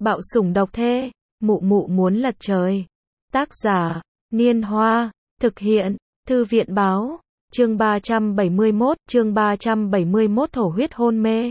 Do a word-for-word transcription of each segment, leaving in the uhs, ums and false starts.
Bạo sủng độc thê, mụ mụ muốn lật trời. Tác giả, Niên Hoa, thực hiện, Thư viện báo, chương ba trăm bảy mươi mốt, chương ba trăm bảy mươi mốt thổ huyết hôn mê.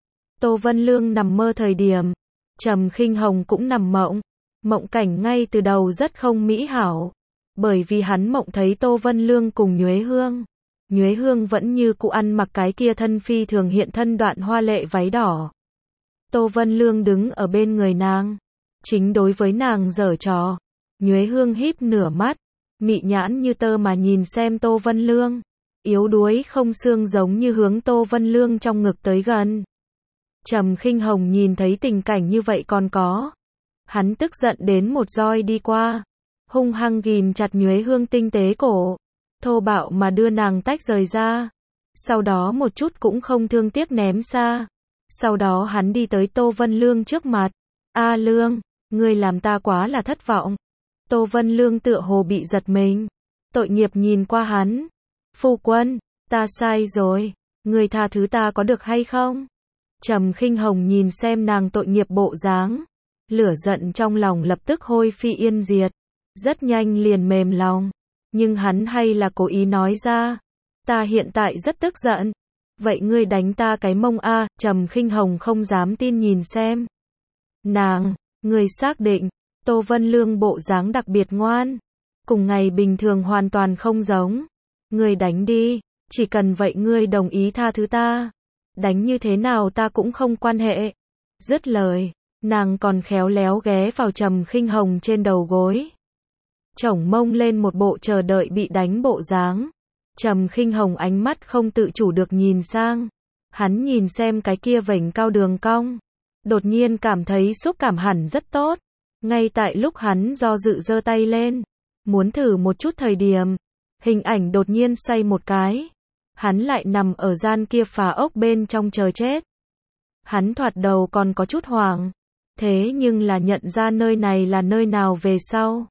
Tô Vân Lương nằm mơ thời điểm, Trầm Khinh Hồng cũng nằm mộng. Mộng cảnh ngay từ đầu rất không mỹ hảo, bởi vì hắn mộng thấy Tô Vân Lương cùng Nhuế Hương. Nhuế Hương vẫn như cũ ăn mặc cái kia thân phi thường hiện thân đoạn hoa lệ váy đỏ. Tô Vân Lương đứng ở bên người nàng, chính đối với nàng giở trò. Nhuế Hương híp nửa mắt, mị nhãn như tơ mà nhìn xem Tô Vân Lương, yếu đuối không xương giống như hướng Tô Vân Lương trong ngực tới gần. Trầm Khinh Hồng nhìn thấy tình cảnh như vậy còn có, hắn tức giận đến một roi đi qua, hung hăng ghim chặt Nhuế Hương tinh tế cổ, thô bạo mà đưa nàng tách rời ra, sau đó một chút cũng không thương tiếc ném xa. Sau đó hắn đi tới Tô Vân Lương trước mặt. A Lương, ngươi làm ta quá là thất vọng. Tô Vân Lương tựa hồ bị giật mình, tội nghiệp nhìn qua hắn. Phu quân, ta sai rồi, ngươi tha thứ ta có được hay không? Trầm Khinh Hồng nhìn xem nàng tội nghiệp bộ dáng, lửa giận trong lòng lập tức hôi phi yên diệt, rất nhanh liền mềm lòng, nhưng hắn hay là cố ý nói ra, ta hiện tại rất tức giận. Vậy ngươi đánh ta cái mông a? Trầm Khinh Hồng không dám tin nhìn xem nàng, ngươi xác định? Tô Vân Lương bộ dáng đặc biệt ngoan, cùng ngày bình thường hoàn toàn không giống. Ngươi đánh đi, chỉ cần vậy ngươi đồng ý tha thứ ta, đánh như thế nào ta cũng không quan hệ. Dứt lời, nàng còn khéo léo ghé vào Trầm Khinh Hồng trên đầu gối, chổng mông lên một bộ chờ đợi bị đánh bộ dáng. Trầm Khinh Hồng ánh mắt không tự chủ được nhìn sang, hắn nhìn xem cái kia vểnh cao đường cong, đột nhiên cảm thấy xúc cảm hẳn rất tốt. Ngay tại lúc hắn do dự giơ tay lên, muốn thử một chút thời điểm, hình ảnh đột nhiên xoay một cái, hắn lại nằm ở gian kia phá ốc bên trong chờ chết. Hắn thoạt đầu còn có chút hoảng, thế nhưng là nhận ra nơi này là nơi nào về sau,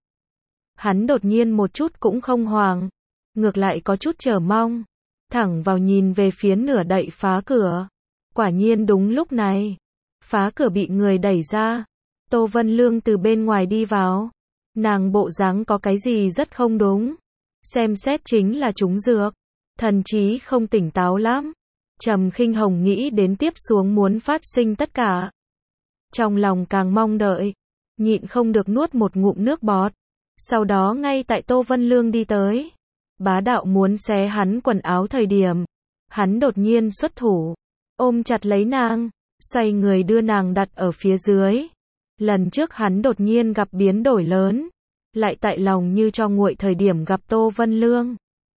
hắn đột nhiên một chút cũng không hoảng, ngược lại có chút chờ mong, thẳng vào nhìn về phía nửa đậy phá cửa. Quả nhiên đúng lúc này, phá cửa bị người đẩy ra, Tô Vân Lương từ bên ngoài đi vào. Nàng bộ dáng có cái gì rất không đúng, xem xét chính là trúng dược, thần trí không tỉnh táo lắm. Trầm Khinh Hồng nghĩ đến tiếp xuống muốn phát sinh tất cả, trong lòng càng mong đợi, nhịn không được nuốt một ngụm nước bọt. Sau đó ngay tại Tô Vân Lương đi tới, bá đạo muốn xé hắn quần áo thời điểm, hắn đột nhiên xuất thủ, ôm chặt lấy nàng, xoay người đưa nàng đặt ở phía dưới. Lần trước hắn đột nhiên gặp biến đổi lớn, lại tại lòng như cho nguội thời điểm gặp Tô Vân Lương,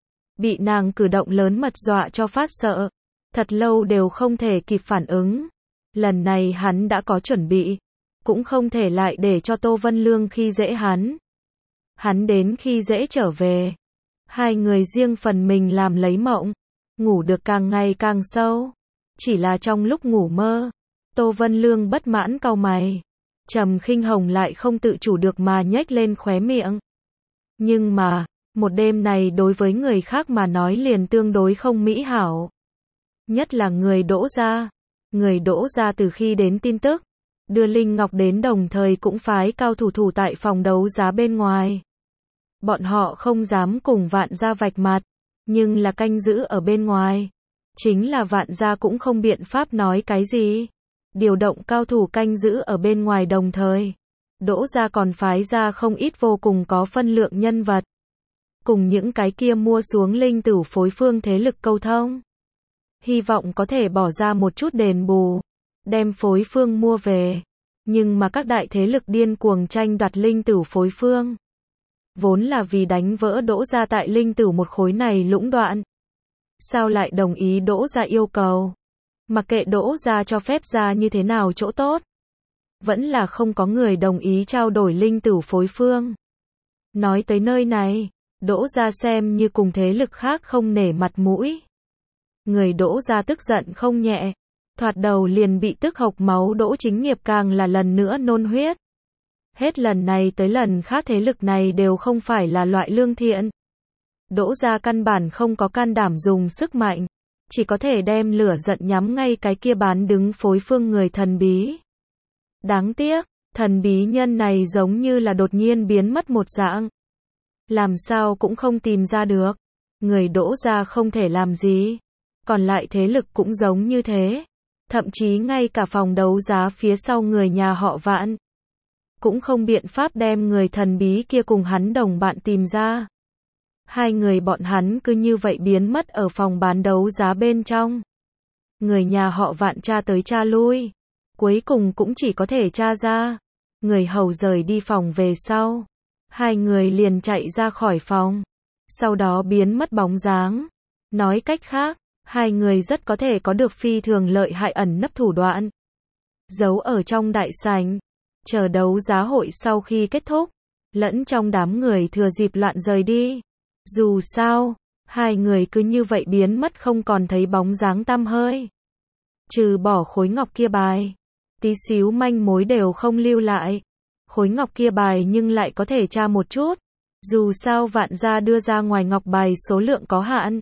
bị nàng cử động lớn mật dọa cho phát sợ, thật lâu đều không thể kịp phản ứng. Lần này hắn đã có chuẩn bị, cũng không thể lại để cho Tô Vân Lương khi dễ hắn. Hắn đến khi dễ trở về, hai người riêng phần mình làm lấy mộng, ngủ được càng ngày càng sâu. Chỉ là trong lúc ngủ mơ, Tô Vân Lương bất mãn cau mày, Trầm Khinh Hồng lại không tự chủ được mà nhếch lên khóe miệng. Nhưng mà, một đêm này đối với người khác mà nói liền tương đối không mỹ hảo. Nhất là người Đỗ gia. Người Đỗ gia từ khi đến tin tức, đưa Linh Ngọc đến đồng thời cũng phái cao thủ thủ tại phòng đấu giá bên ngoài. Bọn họ không dám cùng Vạn gia vạch mặt, nhưng là canh giữ ở bên ngoài. Chính là Vạn gia cũng không biện pháp nói cái gì. Điều động cao thủ canh giữ ở bên ngoài đồng thời, Đỗ gia còn phái ra không ít vô cùng có phân lượng nhân vật, cùng những cái kia mua xuống linh tửu phối phương thế lực câu thông. Hy vọng có thể bỏ ra một chút đền bù, đem phối phương mua về. Nhưng mà các đại thế lực điên cuồng tranh đoạt linh tửu phối phương, vốn là vì đánh vỡ Đỗ gia tại linh tửu một khối này lũng đoạn. Sao lại đồng ý Đỗ gia yêu cầu? Mặc kệ Đỗ gia cho phép ra như thế nào chỗ tốt, vẫn là không có người đồng ý trao đổi linh tửu phối phương. Nói tới nơi này, Đỗ gia xem như cùng thế lực khác không nể mặt mũi. Người Đỗ gia tức giận không nhẹ, thoạt đầu liền bị tức hộc máu Đỗ Chính Nghiệp càng là lần nữa nôn huyết. Hết lần này tới lần khác thế lực này đều không phải là loại lương thiện. Đỗ gia căn bản không có can đảm dùng sức mạnh, chỉ có thể đem lửa giận nhắm ngay cái kia bán đứng phối phương người thần bí. Đáng tiếc, Thần bí nhân này giống như là đột nhiên biến mất một dạng. Làm sao cũng không tìm ra được. Người Đỗ gia không thể làm gì. Còn lại thế lực cũng giống như thế. Thậm chí ngay cả phòng đấu giá phía sau người nhà họ Vạn cũng không biện pháp đem người thần bí kia cùng hắn đồng bạn tìm ra. Hai người bọn hắn cứ như vậy biến mất ở phòng bán đấu giá bên trong. Người nhà họ Vạn tra tới tra lui, cuối cùng cũng chỉ có thể tra ra. Người hầu rời đi phòng về sau, hai người liền chạy ra khỏi phòng, sau đó biến mất bóng dáng. Nói cách khác, hai người rất có thể có được phi thường lợi hại ẩn nấp thủ đoạn. Giấu ở trong đại sảnh, chờ đấu giá hội sau khi kết thúc, lẫn trong đám người thừa dịp loạn rời đi. Dù sao, hai người cứ như vậy biến mất không còn thấy bóng dáng tăm hơi. Trừ bỏ khối ngọc kia bài, tí xíu manh mối đều không lưu lại. Khối ngọc kia bài nhưng lại có thể tra một chút. Dù sao Vạn gia đưa ra ngoài ngọc bài số lượng có hạn.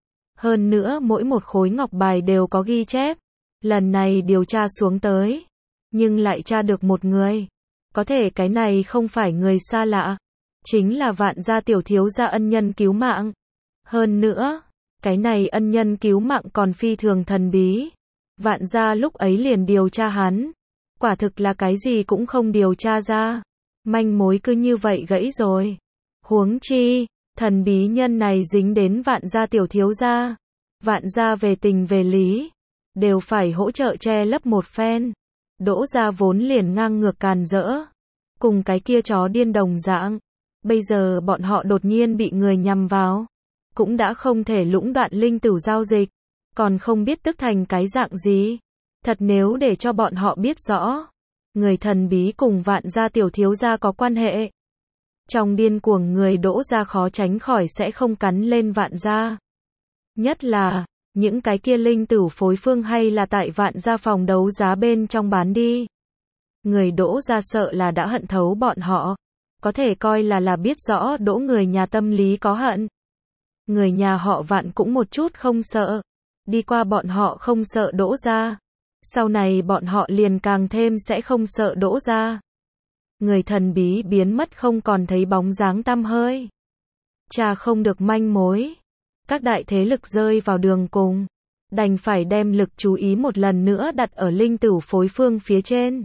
Hơn nữa mỗi một khối ngọc bài đều có ghi chép. Lần này điều tra xuống tới, nhưng lại tra được một người. Có thể cái này không phải người xa lạ, chính là Vạn gia tiểu thiếu gia ân nhân cứu mạng. Hơn nữa, cái này ân nhân cứu mạng còn phi thường thần bí. Vạn gia lúc ấy liền điều tra hắn, quả thực là cái gì cũng không điều tra ra. Manh mối cứ như vậy gãy rồi. Huống chi, thần bí nhân này dính đến Vạn gia tiểu thiếu gia. Vạn gia về tình về lý, đều phải hỗ trợ che lấp một phen. Đỗ gia vốn liền ngang ngược càn rỡ, cùng cái kia chó điên đồng dạng. Bây giờ bọn họ đột nhiên bị người nhằm vào, cũng đã không thể lũng đoạn linh tử giao dịch, còn không biết tức thành cái dạng gì. Thật nếu để cho bọn họ biết rõ, người thần bí cùng Vạn gia tiểu thiếu gia có quan hệ, trong điên cuồng người Đỗ gia khó tránh khỏi sẽ không cắn lên Vạn gia. Nhất là, những cái kia linh tử phối phương hay là tại Vạn gia phòng đấu giá bên trong bán đi. Người Đỗ gia sợ là đã hận thấu bọn họ. Có thể coi là là biết rõ Đỗ người nhà tâm lý có hận. Người nhà họ Vạn cũng một chút không sợ. Đi qua bọn họ không sợ Đỗ gia, sau này bọn họ liền càng thêm sẽ không sợ Đỗ gia. Người thần bí biến mất không còn thấy bóng dáng tăm hơi. Cha không được manh mối. Các đại thế lực rơi vào đường cùng, đành phải đem lực chú ý một lần nữa đặt ở linh tử phối phương phía trên.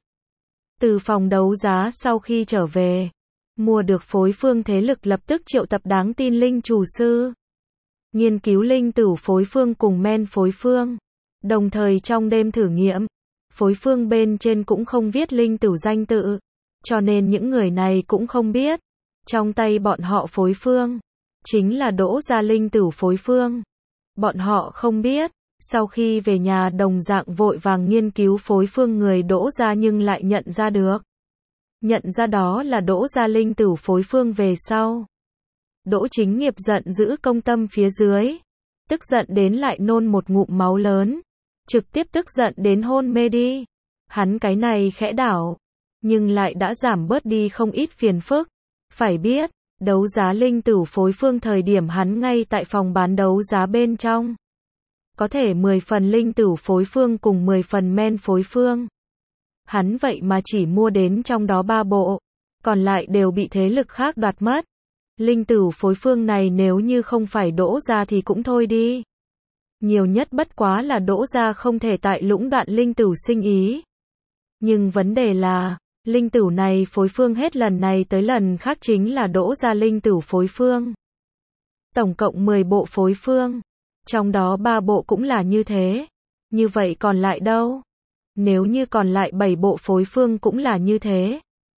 Từ phòng đấu giá sau khi trở về, mua được phối phương thế lực lập tức triệu tập đáng tin linh chủ sư, nghiên cứu linh tử phối phương cùng men phối phương, đồng thời trong đêm thử nghiệm, phối phương bên trên cũng không viết linh tử danh tự, cho nên những người này cũng không biết, trong tay bọn họ phối phương chính là Đỗ gia linh tử phối phương. Bọn họ không biết, sau khi về nhà đồng dạng vội vàng nghiên cứu phối phương người Đỗ gia nhưng lại nhận ra được. Nhận ra đó là Đỗ gia linh tử phối phương về sau. Đỗ Chính Nghiệp giận dữ công tâm phía dưới, tức giận đến lại nôn một ngụm máu lớn, trực tiếp tức giận đến hôn mê đi. Hắn cái này khẽ đảo, nhưng lại đã giảm bớt đi không ít phiền phức. Phải biết, đấu giá linh tử phối phương thời điểm hắn ngay tại phòng bán đấu giá bên trong. Có thể mười phần linh tử phối phương cùng mười phần men phối phương. Hắn vậy mà chỉ mua đến trong đó ba bộ, còn lại đều bị thế lực khác đoạt mất. Linh tử phối phương này nếu như không phải Đỗ gia thì cũng thôi đi. Nhiều nhất bất quá là Đỗ gia không thể tại lũng đoạn linh tử sinh ý. Nhưng vấn đề là, linh tử này phối phương hết lần này tới lần khác chính là Đỗ gia linh tử phối phương. Tổng cộng mười bộ phối phương, trong đó ba bộ cũng là như thế. Như vậy còn lại đâu? Nếu như còn lại bảy bộ phối phương cũng là như thế,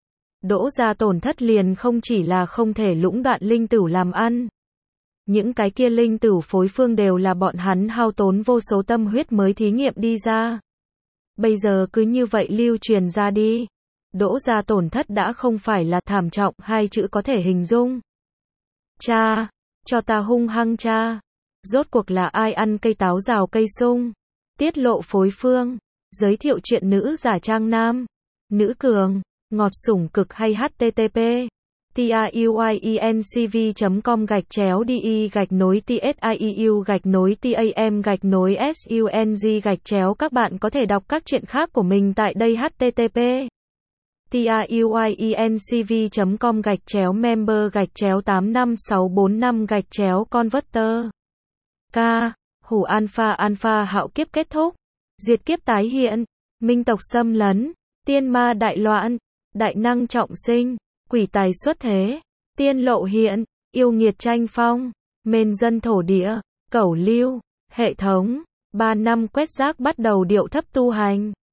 Đỗ gia tổn thất liền không chỉ là không thể lũng đoạn linh tử làm ăn. Những cái kia linh tử phối phương đều là bọn hắn hao tốn vô số tâm huyết mới thí nghiệm đi ra. Bây giờ cứ như vậy lưu truyền ra đi. Đỗ gia tổn thất đã không phải là thảm trọng hai chữ có thể hình dung. Cha, cho ta hung hăng cha. Rốt cuộc là ai ăn cây táo rào cây sung? Tiết lộ phối phương. Giới thiệu chuyện nữ giả trang nam. Nữ cường, ngọt sủng cực hay http tiuiencv.com gạch chéo đi gạch nối tsiu gạch nối tam gạch nối sung gạch chéo. Các bạn có thể đọc các chuyện khác của mình tại đây http tiuyencv chấm com gạch chéo member gạch chéo tám năm sáu bốn năm gạch chéo converter. K. Hủ alpha alpha hạo kiếp kết thúc. Diệt kiếp tái hiện. Minh tộc xâm lấn. Tiên ma đại loạn. Đại năng trọng sinh. Quỷ tài xuất thế. Tiên lộ hiện. Yêu nghiệt tranh phong. Mên dân thổ địa. Cẩu lưu. Hệ thống. Ba năm quét rác bắt đầu điệu thấp tu hành.